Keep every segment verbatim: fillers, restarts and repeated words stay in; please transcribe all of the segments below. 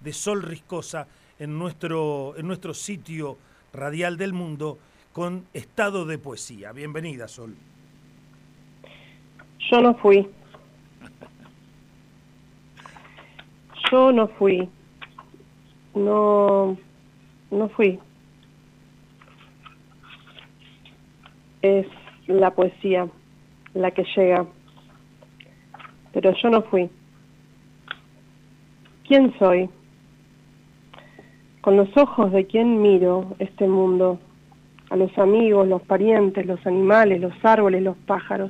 de Sol Riscosa en nuestro, en nuestro sitio radial del mundo con Estado de Poesía. Bienvenida, Sol. Yo no fui. Yo no fui. No, no fui. Es la poesía la que llega. Pero yo no fui. ¿Quién soy? Con los ojos de quién miro este mundo, a los amigos, los parientes, los animales, los árboles, los pájaros.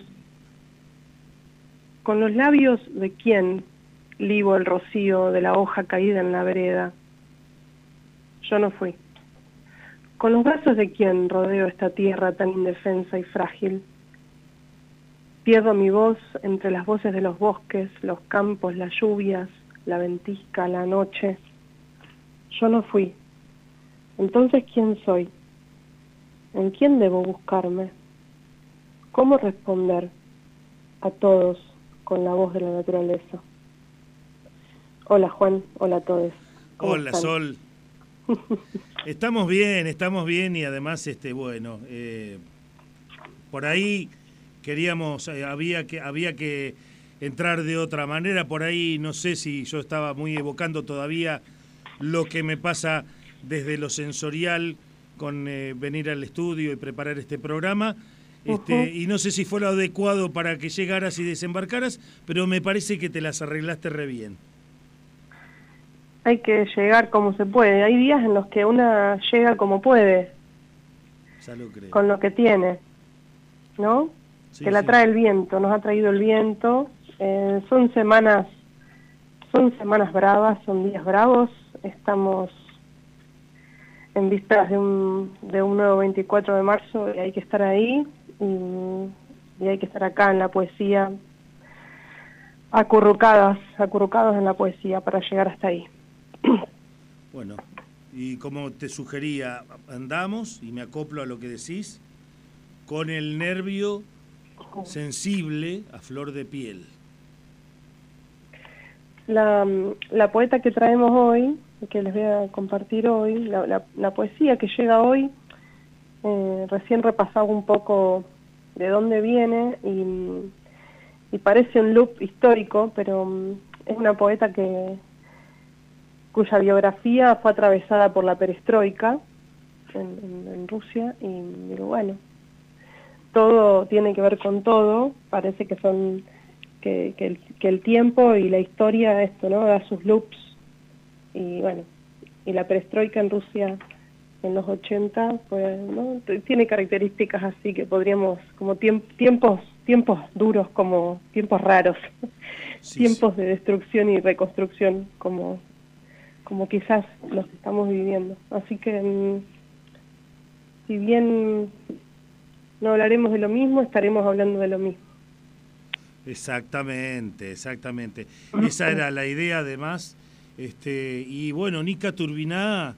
Con los labios de quién libo el rocío de la hoja caída en la vereda. Yo no fui. Con los brazos de quién rodeo esta tierra tan indefensa y frágil. Pierdo mi voz entre las voces de los bosques, los campos, las lluvias, la ventisca, la noche. Yo no fui. Entonces, ¿quién soy? ¿En quién debo buscarme? ¿Cómo responder a todos con la voz de la naturaleza? Hola, Juan. Hola a todos. Hola, están? Sol. Estamos bien, estamos bien y además, este, bueno, eh, por ahí queríamos, eh, había que, había que entrar de otra manera, por ahí no sé si yo estaba muy evocando todavía lo que me pasa desde lo sensorial con eh, venir al estudio y preparar este programa, este, uh-huh. y no sé si fue lo adecuado para que llegaras y desembarcaras, pero me parece que te las arreglaste re bien. Hay que llegar como se puede, hay días en los que una llega como puede, ya lo creo. Con lo que tiene, ¿no? Sí, que la sí. trae el viento, nos ha traído el viento, eh, son semanas, son semanas bravas, son días bravos, estamos en vísperas de un, de un nuevo veinticuatro de marzo y hay que estar ahí y, y hay que estar acá en la poesía, acurrucadas, acurrucados en la poesía para llegar hasta ahí. Bueno, y como te sugería, andamos, y me acoplo a lo que decís, con el nervio sensible a flor de piel. La, la poeta que traemos hoy, que les voy a compartir hoy, la, la, la poesía que llega hoy, eh, recién repasaba un poco de dónde viene y, y parece un loop histórico, pero um, es una poeta que cuya biografía fue atravesada por la perestroika en, en, en Rusia, y digo, bueno, todo tiene que ver con todo, parece que son que, que, el, que el tiempo y la historia, esto, ¿no?, da sus loops, y bueno, y la perestroika en Rusia en los ochenta, pues, ¿no?, tiene características así que podríamos, como tiemp, tiempos, tiempos duros, como tiempos raros, sí, tiempos sí. de destrucción y reconstrucción, como como quizás los estamos viviendo. Así que, si bien no hablaremos de lo mismo, estaremos hablando de lo mismo. Exactamente, exactamente. Esa era la idea, además. Este, y bueno, Nika Turbiná,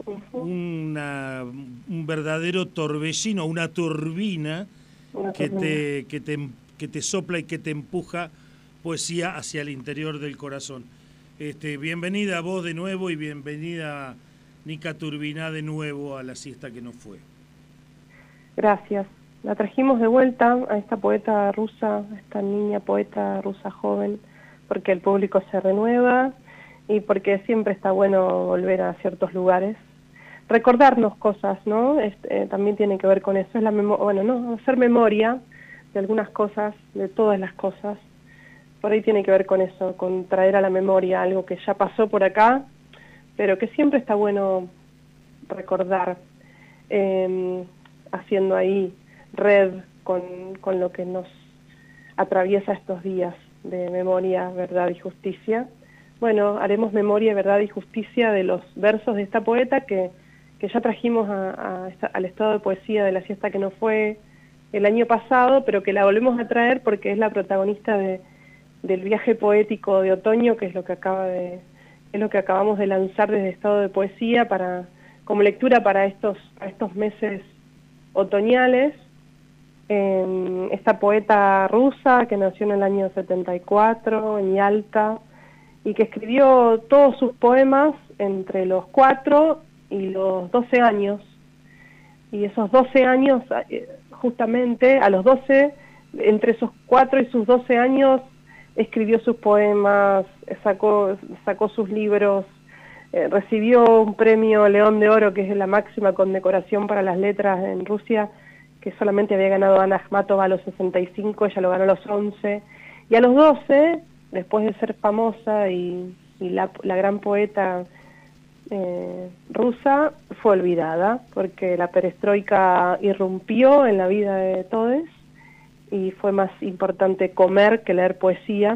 una, un verdadero torbellino, una turbina una que, te, que, te, que te sopla y que te empuja poesía hacia el interior del corazón. Este, bienvenida a vos de nuevo y bienvenida Nika Turbiná de nuevo a la siesta que no fue. Gracias. La trajimos de vuelta a esta poeta rusa, a esta niña poeta rusa joven, porque el público se renueva y porque siempre está bueno volver a ciertos lugares. Recordarnos cosas, ¿no? Este, eh, también tiene que ver con eso. Es la memo- bueno, no, hacer memoria de algunas cosas, de todas las cosas. Por ahí tiene que ver con eso, con traer a la memoria algo que ya pasó por acá, pero que siempre está bueno recordar, eh, haciendo ahí red con, con lo que nos atraviesa estos días de memoria, verdad y justicia. Bueno, haremos memoria, verdad y justicia de los versos de esta poeta que, que ya trajimos a, a esta, al estado de poesía de la siesta que no fue el año pasado, pero que la volvemos a traer porque es la protagonista de del viaje poético de otoño, que es lo que acaba de es lo que acabamos de lanzar desde Estado de Poesía para como lectura para estos para estos meses otoñales. Eh, esta poeta rusa que nació en el año setenta y cuatro en Yalta y que escribió todos sus poemas entre los cuatro y los doce años. Y esos doce años, justamente a los doce, entre esos cuatro y sus doce años, escribió sus poemas, sacó, sacó sus libros, eh, recibió un premio León de Oro, que es la máxima condecoración para las letras en Rusia, que solamente había ganado Ana Akhmatova a los sesenta y cinco, ella lo ganó a los once. Y a los doce, después de ser famosa y, y la, la gran poeta eh, rusa, fue olvidada, porque la perestroika irrumpió en la vida de todos, y fue más importante comer que leer poesía,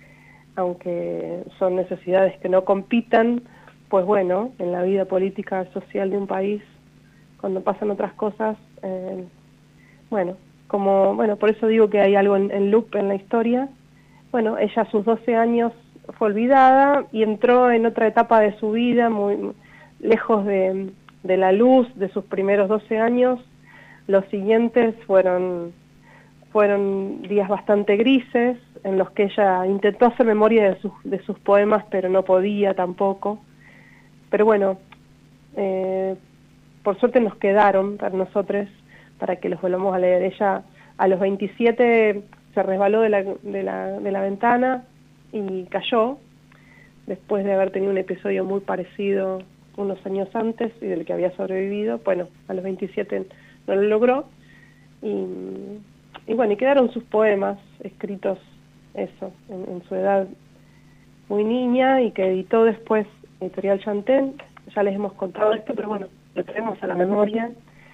aunque son necesidades que no compitan, pues bueno, en la vida política social de un país, cuando pasan otras cosas, eh, bueno, como bueno, por eso digo que hay algo en, en loop en la historia. Bueno, ella a sus doce años fue olvidada y entró en otra etapa de su vida, muy lejos de, de la luz de sus primeros doce años. Los siguientes fueron fueron días bastante grises, en los que ella intentó hacer memoria de sus, de sus poemas, pero no podía tampoco. Pero bueno, eh, por suerte nos quedaron para nosotros, para que los volvamos a leer. Ella a los veintisiete se resbaló de la, de la, de la ventana y cayó, después de haber tenido un episodio muy parecido unos años antes y del que había sobrevivido. Bueno, a los veintisiete no lo logró, y... Y bueno, y quedaron sus poemas escritos, eso, en, en su edad muy niña, y que editó después Editorial Chantén. Ya les hemos contado esto, pero bueno, lo traemos a la memoria.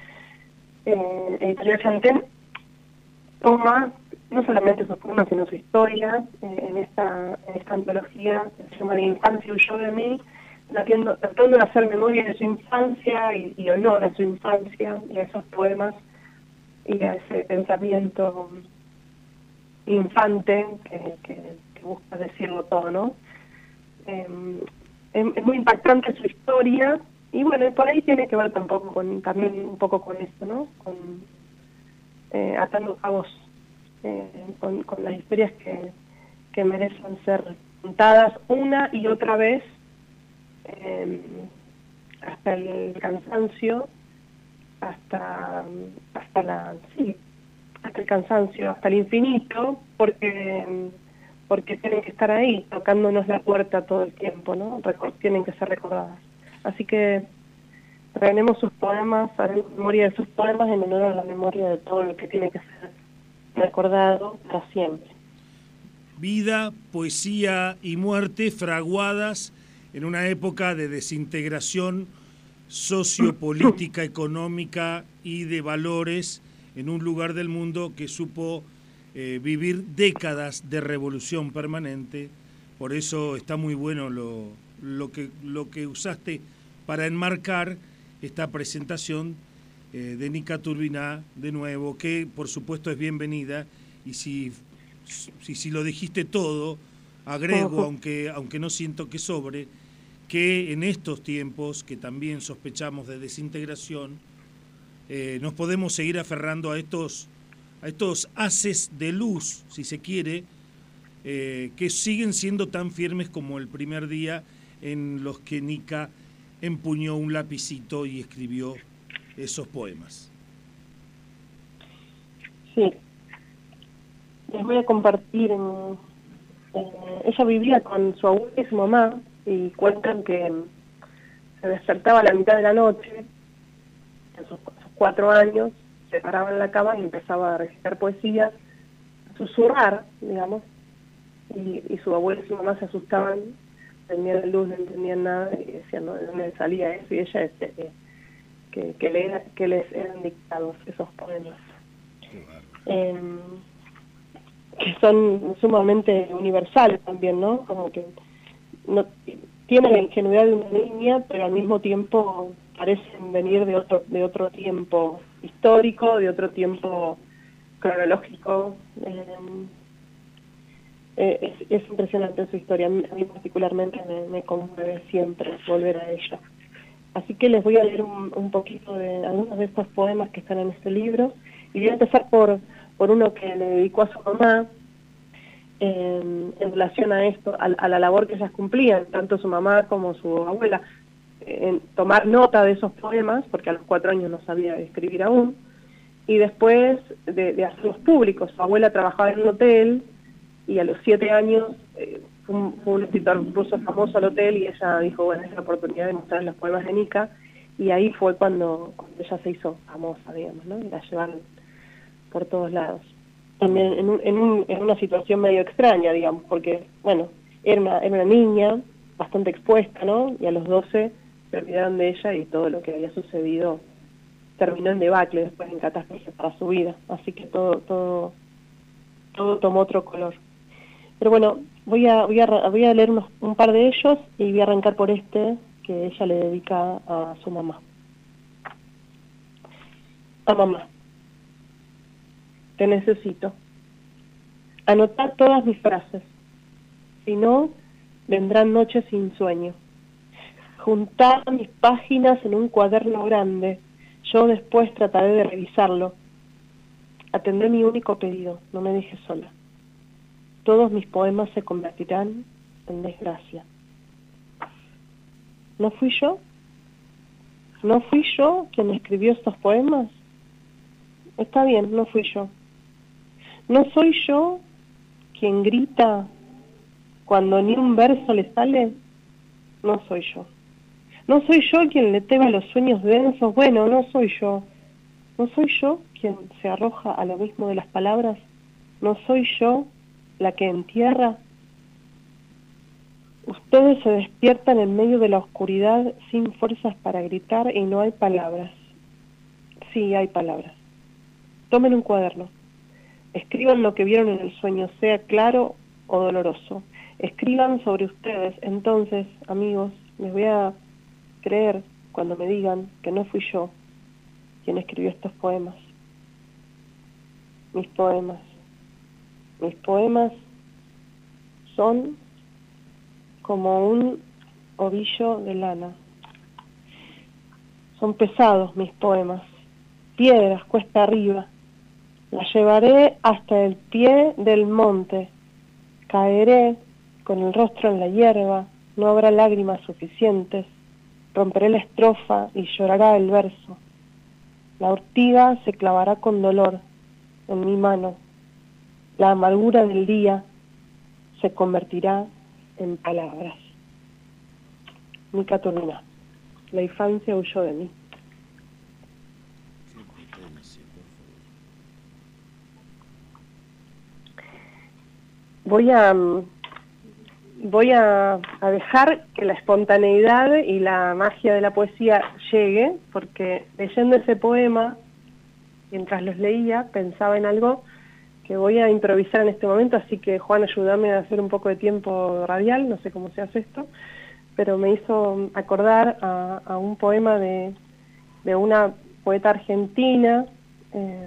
Eh, Editorial Chantén toma no solamente sus poemas, sino su historia, eh, en esta en esta antología que se llama La infancia huyó de mí, tratando, tratando de hacer memoria de su infancia y, y honor a su infancia y a esos poemas y a ese pensamiento infante que, que, que busca decirlo todo, ¿no? Eh, es, es muy impactante su historia, y bueno, por ahí tiene que ver tampoco con, también un poco con esto, ¿no? Con eh, atando cabos eh, con, con las historias que, que merecen ser contadas una y otra vez, eh, hasta el cansancio, hasta hasta la sí hasta el cansancio, hasta el infinito, porque porque tienen que estar ahí tocándonos la puerta todo el tiempo, ¿no? Record, tienen que ser recordadas. Así que tenemos sus poemas, haremos memoria de sus poemas en honor a la memoria de todo lo que tiene que ser recordado para siempre. Vida, poesía y muerte fraguadas en una época de desintegración sociopolítica, económica y de valores, en un lugar del mundo que supo eh, vivir décadas de revolución permanente. Por eso está muy bueno lo, lo, que, lo que usaste para enmarcar esta presentación eh, de Nika Turbiná, de nuevo, que por supuesto es bienvenida, y si, si, si lo dijiste todo, agrego, uh-huh. aunque, aunque no siento que sobre, que en estos tiempos, que también sospechamos de desintegración, eh, nos podemos seguir aferrando a estos, a estos haces de luz, si se quiere, eh, que siguen siendo tan firmes como el primer día en los que Nika empuñó un lapicito y escribió esos poemas. Sí. Les voy a compartir. En, en, ella vivía con su abuela y su mamá, y cuentan que se despertaba a la mitad de la noche, en sus, sus cuatro años, se paraba en la cama y empezaba a recitar poesía, a susurrar, digamos, y, y su abuela y su mamá se asustaban, prendían la luz, no entendían nada, y decían, ¿no? ¿De dónde salía eso? Y ella decía que, que, que, le, que les eran dictados esos poemas. Eh, que son sumamente universales también, ¿no? Como que no tienen la ingenuidad de una niña, pero al mismo tiempo parecen venir de otro de otro tiempo histórico, de otro tiempo cronológico. Eh, eh, es, es impresionante su historia. A mí, a mí particularmente me, me conmueve siempre volver a ella. Así que les voy a leer un, un poquito de algunos de estos poemas que están en este libro, y voy a empezar por por uno que le dedicó a su mamá, eh, en relación a esto, a, a la labor que ellas cumplían, tanto su mamá como su abuela, en tomar nota de esos poemas, porque a los cuatro años no sabía escribir aún, y después de, de hacerlos públicos. Su abuela trabajaba en un hotel y a los siete años eh, fue, un, fue un escritor ruso famoso al hotel y ella dijo, bueno, es la oportunidad de mostrar los poemas de Nika, y ahí fue cuando, cuando ella se hizo famosa, digamos, ¿no? Y la llevaron por todos lados. En, en, un, en, un, en una situación medio extraña, digamos, porque, bueno, era una, era una niña bastante expuesta, ¿no? Y a los doce se olvidaron de ella y todo lo que había sucedido terminó en debacle, después en catástrofe para su vida, así que todo todo todo tomó otro color. Pero bueno, voy a voy a, voy a leer unos, un par de ellos y voy a arrancar por este que ella le dedica a su mamá. A mamá. Te necesito. Anotá todas mis frases, si no, vendrán noches sin sueño. Juntá mis páginas en un cuaderno grande. Yo después trataré de revisarlo. Atendé mi único pedido, no me dejes sola. Todos mis poemas se convertirán en desgracia. ¿No fui yo? ¿No fui yo quien escribió estos poemas? Está bien, no fui yo. ¿No soy yo quien grita cuando ni un verso le sale? No soy yo. ¿No soy yo quien le teme a los sueños densos? Bueno, no soy yo. ¿No soy yo quien se arroja al abismo de las palabras? ¿No soy yo la que entierra? Ustedes se despiertan en medio de la oscuridad sin fuerzas para gritar y no hay palabras. Sí, hay palabras. Tomen un cuaderno. Escriban lo que vieron en el sueño, sea claro o doloroso. Escriban sobre ustedes. Entonces, amigos, les voy a creer cuando me digan que no fui yo quien escribió estos poemas. Mis poemas. Mis poemas son como un ovillo de lana. Son pesados mis poemas. Piedras cuesta arriba. Las llevaré hasta el pie del monte. Caeré con el rostro en la hierba. No habrá lágrimas suficientes. Romperé la estrofa y llorará el verso. La ortiga se clavará con dolor en mi mano. La amargura del día se convertirá en palabras. Nika Turina. La infancia huyó de mí. Voy a voy a, a dejar que la espontaneidad y la magia de la poesía llegue, porque leyendo ese poema, mientras los leía, pensaba en algo que voy a improvisar en este momento, así que Juan, ayúdame a hacer un poco de tiempo radial, no sé cómo se hace esto, pero me hizo acordar a, a un poema de, de una poeta argentina eh,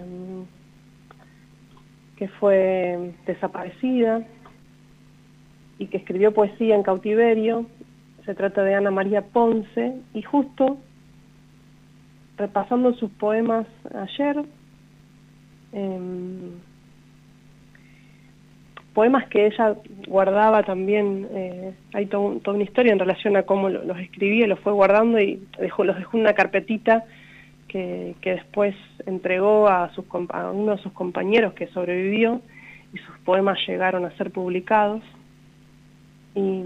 que fue desaparecida y que escribió poesía en cautiverio. Se trata de Ana María Ponce, y justo repasando sus poemas ayer, eh, poemas que ella guardaba también, eh, hay todo, toda una historia en relación a cómo lo, los escribía, los fue guardando y dejó, los dejó en una carpetita que, que después entregó a, sus, a uno de sus compañeros que sobrevivió, y sus poemas llegaron a ser publicados. Y,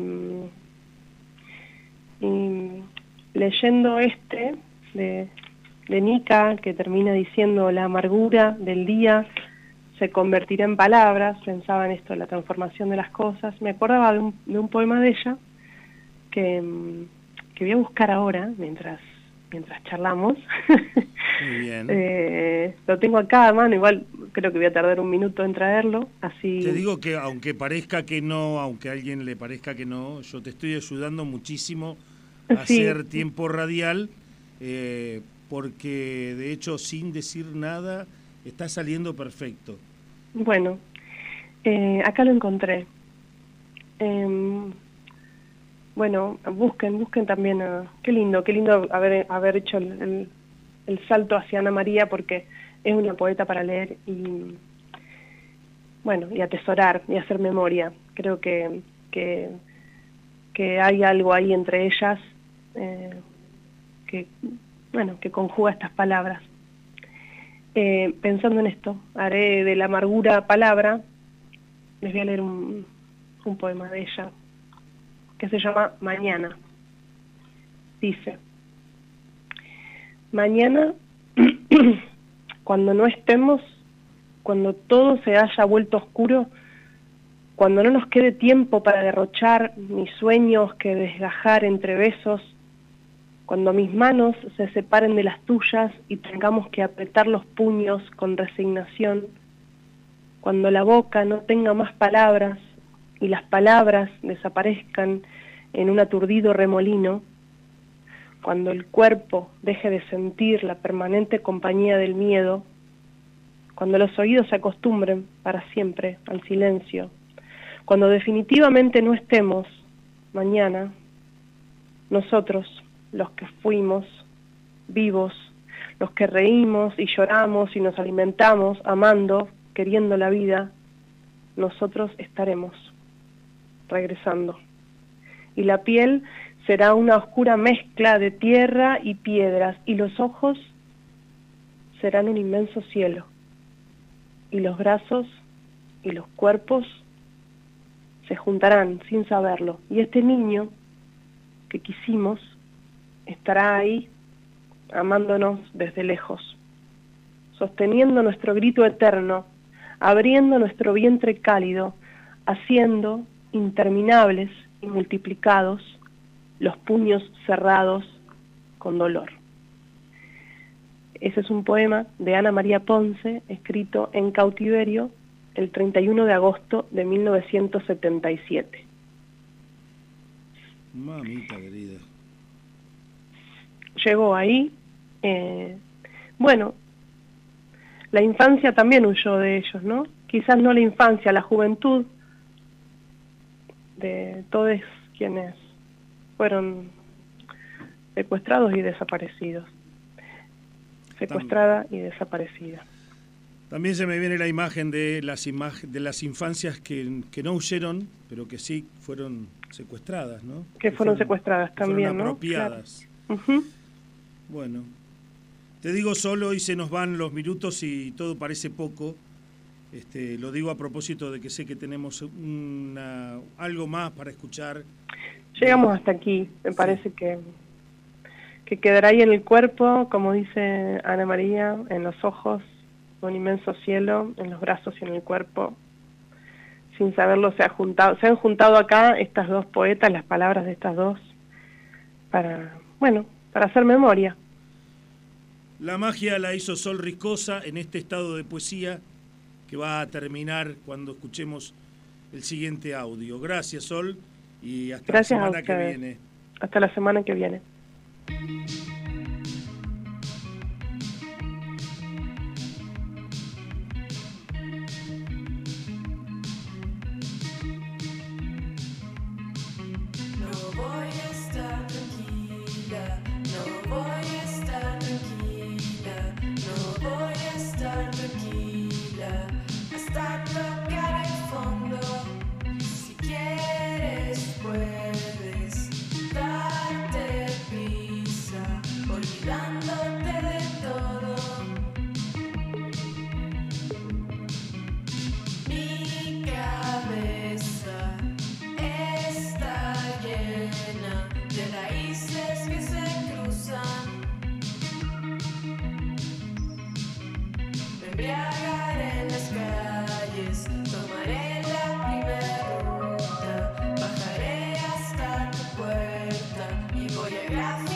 y leyendo este de, de Nika, que termina diciendo la amargura del día se convertirá en palabras, pensaba en esto, la transformación de las cosas, me acordaba de un, de un poema de ella que, que voy a buscar ahora mientras mientras charlamos. Muy bien. eh, lo tengo acá a mano, igual creo que voy a tardar un minuto en traerlo, así... Te digo que aunque parezca que no, aunque a alguien le parezca que no, yo te estoy ayudando muchísimo a sí. hacer tiempo radial, eh, porque de hecho sin decir nada está saliendo perfecto. Bueno, eh, acá lo encontré. Eh, bueno, busquen, busquen también a... Qué lindo, qué lindo haber, haber hecho el, el, el salto hacia Ana María, porque es una poeta para leer, y, bueno, y atesorar y hacer memoria. Creo que, que, que hay algo ahí entre ellas eh, que, bueno, que conjuga estas palabras. Eh, pensando en esto, haré de la amargura palabra. Les voy a leer un, un poema de ella, que se llama Mañana. Dice: mañana, cuando no estemos, cuando todo se haya vuelto oscuro, cuando no nos quede tiempo para derrochar ni sueños que desgajar entre besos, cuando mis manos se separen de las tuyas y tengamos que apretar los puños con resignación, cuando la boca no tenga más palabras y las palabras desaparezcan en un aturdido remolino, cuando el cuerpo deje de sentir la permanente compañía del miedo, cuando los oídos se acostumbren para siempre al silencio, cuando definitivamente no estemos mañana, nosotros, los que fuimos vivos, los que reímos y lloramos y nos alimentamos amando, queriendo la vida, nosotros estaremos regresando. Y la piel será una oscura mezcla de tierra y piedras, y los ojos serán un inmenso cielo, y los brazos y los cuerpos se juntarán sin saberlo, y este niño que quisimos estará ahí amándonos desde lejos, sosteniendo nuestro grito eterno, abriendo nuestro vientre cálido, haciendo interminables y multiplicados los puños cerrados con dolor. Ese es un poema de Ana María Ponce, escrito en cautiverio el treinta y uno de agosto de mil novecientos setenta y siete. Mamita querida. Llegó ahí, eh, bueno, la infancia también huyó de ellos, ¿no? Quizás no la infancia, la juventud de todos quienes fueron secuestrados y desaparecidos. Secuestrada y desaparecida. También se me viene la imagen de las imag de las infancias que, que no huyeron, pero que sí fueron secuestradas, ¿no? Que, que fueron, fueron secuestradas también, fueron ¿no? apropiadas. Claro. Uh-huh. Bueno, te digo solo y se nos van los minutos y todo parece poco. Este, lo digo a propósito de que sé que tenemos una, algo más para escuchar. Llegamos hasta aquí, me sí. parece que, que quedará ahí en el cuerpo, como dice Ana María, en los ojos, un inmenso cielo, en los brazos y en el cuerpo. Sin saberlo se ha juntado, se han juntado acá estas dos poetas, las palabras de estas dos, para, bueno, para hacer memoria. La magia la hizo Sol Riscosa en este estado de poesía que va a terminar cuando escuchemos el siguiente audio. Gracias, Sol, y hasta Gracias la semana que viene. Hasta la semana que viene. Bajaré hasta tu puerta y voy a